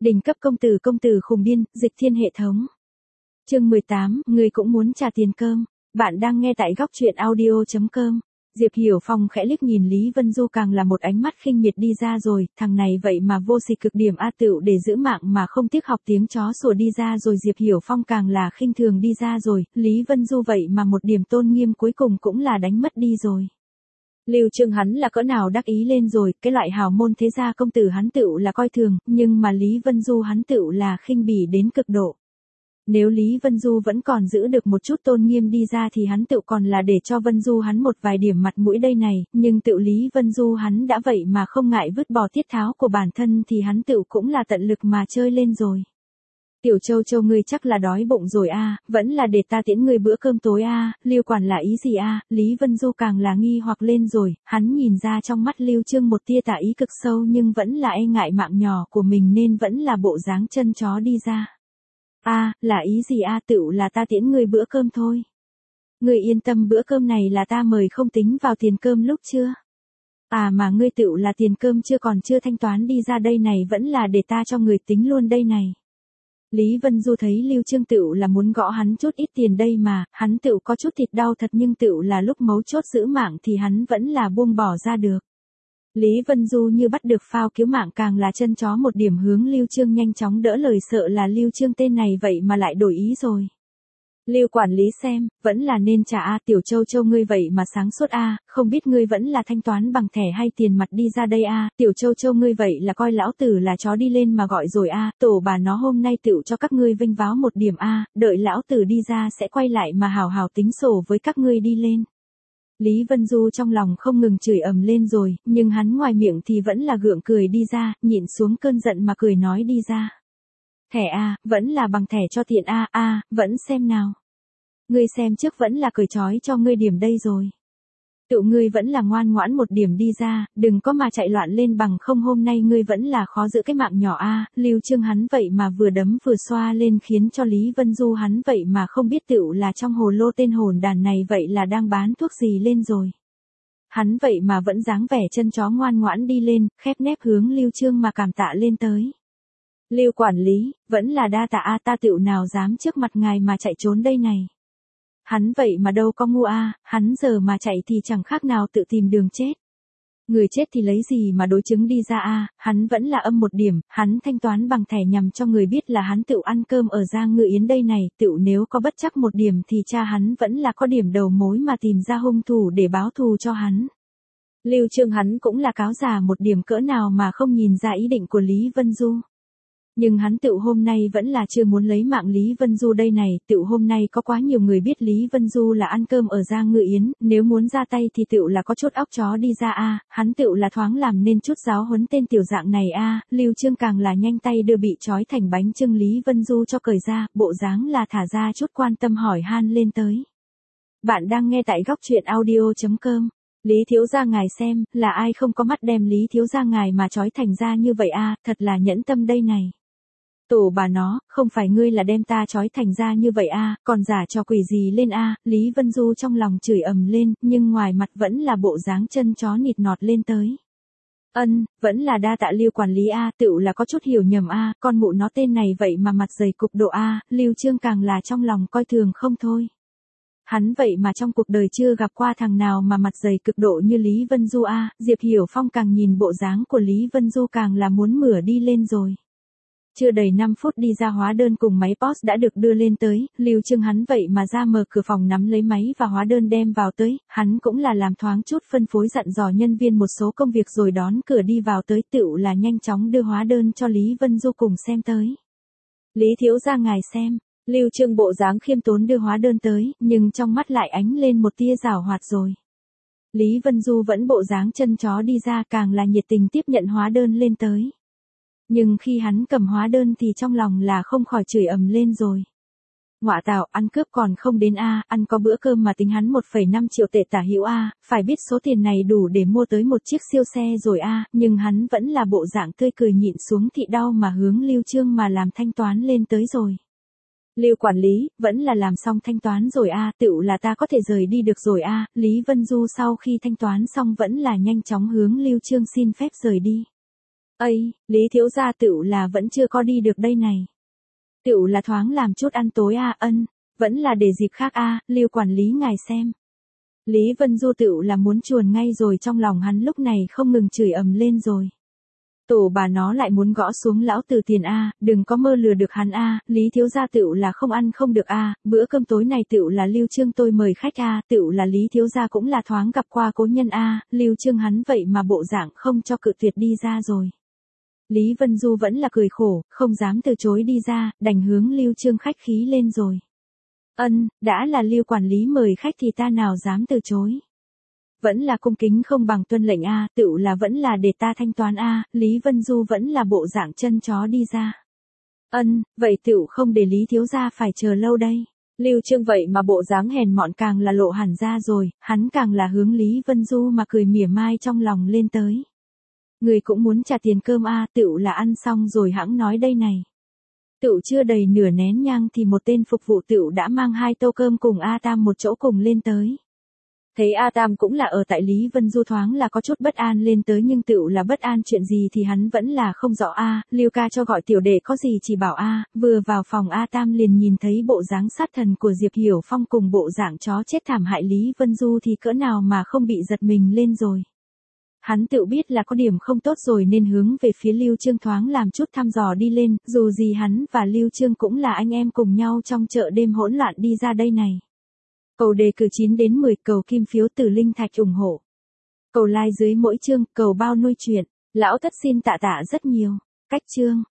Đỉnh cấp công tử khùng điên, dịch thiên hệ thống. Chương 18, người cũng muốn trả tiền cơm. Bạn đang nghe tại góc truyện audio.com. Diệp Hiểu Phong khẽ liếc nhìn Lý Vân Du, càng là một ánh mắt khinh miệt đi ra rồi, thằng này vậy mà vô sỉ cực điểm a, tựu để giữ mạng mà không tiếc học tiếng chó sủa đi ra rồi. Diệp Hiểu Phong càng là khinh thường đi ra rồi, Lý Vân Du vậy mà một điểm tôn nghiêm cuối cùng cũng là đánh mất đi rồi. Lưu Trương hắn là cỡ nào đắc ý lên rồi, cái loại hào môn thế gia công tử hắn tựu là coi thường, nhưng mà Lý Vân Du hắn tựu là khinh bỉ đến cực độ. Nếu Lý Vân Du vẫn còn giữ được một chút tôn nghiêm đi ra thì hắn tựu còn là để cho Vân Du hắn một vài điểm mặt mũi đây này, nhưng tựu Lý Vân Du hắn đã vậy mà không ngại vứt bỏ tiết tháo của bản thân thì hắn tựu cũng là tận lực mà chơi lên rồi. Tiểu Châu Châu ngươi chắc là đói bụng rồi a, vẫn là để ta tiễn ngươi bữa cơm tối a, Lưu quản là ý gì a? Lý Vân Du càng là nghi hoặc lên rồi, hắn nhìn ra trong mắt Lưu Trương một tia tà ý cực sâu nhưng vẫn là e ngại mạng nhỏ của mình nên vẫn là bộ dáng chân chó đi ra. A, là ý gì a? Tựu là ta tiễn ngươi bữa cơm thôi. Ngươi yên tâm, bữa cơm này là ta mời không tính vào tiền cơm lúc chưa? À mà ngươi tựu là tiền cơm còn chưa thanh toán đi ra đây này, vẫn là để ta cho người tính luôn đây này. Lý Vân Du thấy Lưu Trương tựu là muốn gõ hắn chút ít tiền đây mà, hắn tựu có chút thịt đau thật nhưng tựu là lúc mấu chốt giữ mạng thì hắn vẫn là buông bỏ ra được. Lý Vân Du như bắt được phao cứu mạng, càng là chân chó một điểm hướng Lưu Trương nhanh chóng đỡ lời, sợ là Lưu Trương tên này vậy mà lại đổi ý rồi. Lưu quản lý xem, vẫn là nên trả a, Tiểu Châu Châu ngươi vậy mà sáng suốt a, không biết ngươi vẫn là thanh toán bằng thẻ hay tiền mặt đi ra đây a, Tiểu Châu Châu ngươi vậy là coi lão tử là chó đi lên mà gọi rồi a, tổ bà nó hôm nay tựu cho các ngươi vinh váo một điểm a, đợi lão tử đi ra sẽ quay lại mà hào hào tính sổ với các ngươi đi lên. Lý Vân Du trong lòng không ngừng chửi ầm lên rồi, nhưng hắn ngoài miệng thì vẫn là gượng cười đi ra, nhịn xuống cơn giận mà cười nói đi ra. Thẻ a, vẫn là bằng thẻ cho tiện a, vẫn xem nào. Ngươi xem trước, vẫn là cởi trói cho ngươi điểm đây rồi. Tụi ngươi vẫn là ngoan ngoãn một điểm đi ra, đừng có mà chạy loạn lên, bằng không hôm nay ngươi vẫn là khó giữ cái mạng nhỏ a. Lưu Trương hắn vậy mà vừa đấm vừa xoa lên khiến cho Lý Vân Du hắn vậy mà không biết tựu là trong hồ lô tên hồn đàn này vậy là đang bán thuốc gì lên rồi. Hắn vậy mà vẫn dáng vẻ chân chó ngoan ngoãn đi lên, khép nép hướng Lưu Trương mà cảm tạ lên tới. Lưu quản lý, vẫn là đa tạ a, ta tựu nào dám trước mặt ngài mà chạy trốn đây này. Hắn vậy mà đâu có ngu a, hắn giờ mà chạy thì chẳng khác nào tự tìm đường chết. Người chết thì lấy gì mà đối chứng đi ra a, hắn vẫn là âm một điểm, hắn thanh toán bằng thẻ nhằm cho người biết là hắn tựu ăn cơm ở Giang Ngự Yến đây này, tựu nếu có bất chắc một điểm thì cha hắn vẫn là có điểm đầu mối mà tìm ra hung thủ để báo thù cho hắn. Lưu Trương hắn cũng là cáo già một điểm cỡ nào mà không nhìn ra ý định của Lý Vân Du. Nhưng hắn tựu hôm nay vẫn là chưa muốn lấy mạng Lý Vân Du đây này, tựu hôm nay có quá nhiều người biết Lý Vân Du là ăn cơm ở Giang Ngự Yến, nếu muốn ra tay thì tựu là có chút óc chó đi ra a, hắn tựu là thoáng làm nên chút giáo huấn tên tiểu dạng này a. Lưu Trương càng là nhanh tay đưa bị trói thành bánh chưng Lý Vân Du cho cởi ra, bộ dáng là thả ra chút quan tâm hỏi han lên tới. Bạn đang nghe tại góc truyện audio.com. Lý thiếu gia ngài xem, là ai không có mắt đem Lý thiếu gia ngài mà trói thành ra như vậy a, thật là nhẫn tâm đây này. Tổ bà nó, không phải ngươi là đem ta trói thành ra như vậy a, còn giả trò quỷ gì lên a, Lý Vân Du trong lòng chửi ầm lên, nhưng ngoài mặt vẫn là bộ dáng chân chó nịt nọt lên tới. Vẫn là đa tạ Lưu quản lý a, tựu là có chút hiểu nhầm a, con mụ nó tên này vậy mà mặt dày cục độ a, Lưu Trương càng là trong lòng coi thường không thôi. Hắn vậy mà trong cuộc đời chưa gặp qua thằng nào mà mặt dày cực độ như Lý Vân Du a, Diệp Hiểu Phong càng nhìn bộ dáng của Lý Vân Du càng là muốn mửa đi lên rồi. Chưa đầy 5 phút đi ra, hóa đơn cùng máy POS đã được đưa lên tới, Lưu Trương hắn vậy mà ra mở cửa phòng nắm lấy máy và hóa đơn đem vào tới, hắn cũng là làm thoáng chút phân phối dặn dò nhân viên một số công việc rồi đón cửa đi vào tới, tựu là nhanh chóng đưa hóa đơn cho Lý Vân Du cùng xem tới. Lý thiếu gia ngài xem, Lưu Trương bộ dáng khiêm tốn đưa hóa đơn tới, nhưng trong mắt lại ánh lên một tia giảo hoạt rồi. Lý Vân Du vẫn bộ dáng chân chó đi ra, càng là nhiệt tình tiếp nhận hóa đơn lên tới. Nhưng khi hắn cầm hóa đơn thì trong lòng là không khỏi chửi ầm lên rồi. Ngọa tạo, ăn cướp còn không đến a, ăn có bữa cơm mà tính hắn 1,5 triệu tệ tả hữu a, phải biết số tiền này đủ để mua tới một chiếc siêu xe rồi a, nhưng hắn vẫn là bộ dạng tươi cười nhịn xuống thị đau mà hướng Lưu Trương mà làm thanh toán lên tới rồi. Lưu quản lý, vẫn là làm xong thanh toán rồi a, tựu là ta có thể rời đi được rồi a. Lý Vân Du sau khi thanh toán xong vẫn là nhanh chóng hướng Lưu Trương xin phép rời đi. Ây, Lý thiếu gia tựu là vẫn chưa có đi được đây này. Tựu là thoáng làm chút ăn tối ân, vẫn là để dịp khác Lưu quản lý ngài xem. Lý Vân Du tựu là muốn chuồn ngay rồi, trong lòng hắn lúc này không ngừng chửi ầm lên rồi. Tổ bà nó lại muốn gõ xuống lão Từ tiền đừng có mơ lừa được hắn Lý thiếu gia tựu là không ăn không được bữa cơm tối này tựu là Lưu Trương tôi mời khách tựu là Lý thiếu gia cũng là thoáng gặp qua cố nhân Lưu Trương hắn vậy mà bộ dạng không cho cự tuyệt đi ra rồi. Lý Vân Du vẫn là cười khổ, không dám từ chối đi ra, đành hướng Lưu Trương khách khí lên rồi. Đã là Lưu quản lý mời khách thì ta nào dám từ chối. Vẫn là cung kính không bằng tuân lệnh tựu là vẫn là để ta thanh toán Lý Vân Du vẫn là bộ dạng chân chó đi ra. Vậy tựu không để Lý thiếu gia phải chờ lâu đây. Lưu Trương vậy mà bộ dáng hèn mọn càng là lộ hẳn ra rồi, hắn càng là hướng Lý Vân Du mà cười mỉa mai trong lòng lên tới. Người cũng muốn trả tiền cơm tựu là ăn xong rồi hãng nói đây này. Tựu chưa đầy nửa nén nhang thì một tên phục vụ tựu đã mang 2 tô cơm cùng A Tam một chỗ cùng lên tới. Thấy A Tam cũng là ở tại Lý Vân Du thoáng là có chút bất an lên tới, nhưng tựu là bất an chuyện gì thì hắn vẫn là không rõ Lưu ca cho gọi tiểu đệ có gì chỉ bảo vừa vào phòng A Tam liền nhìn thấy bộ dáng sát thần của Diệp Hiểu Phong cùng bộ dạng chó chết thảm hại Lý Vân Du thì cỡ nào mà không bị giật mình lên rồi. Hắn tự biết là có điểm không tốt rồi nên hướng về phía Lưu Trương thoáng làm chút thăm dò đi lên, dù gì hắn và Lưu Trương cũng là anh em cùng nhau trong chợ đêm hỗn loạn đi ra đây này. Cầu đề cử 9 đến 10, cầu kim phiếu từ linh thạch ủng hộ. Cầu like dưới mỗi chương, cầu bao nuôi chuyện. Lão Thất xin tạ tạ rất nhiều. Cách chương.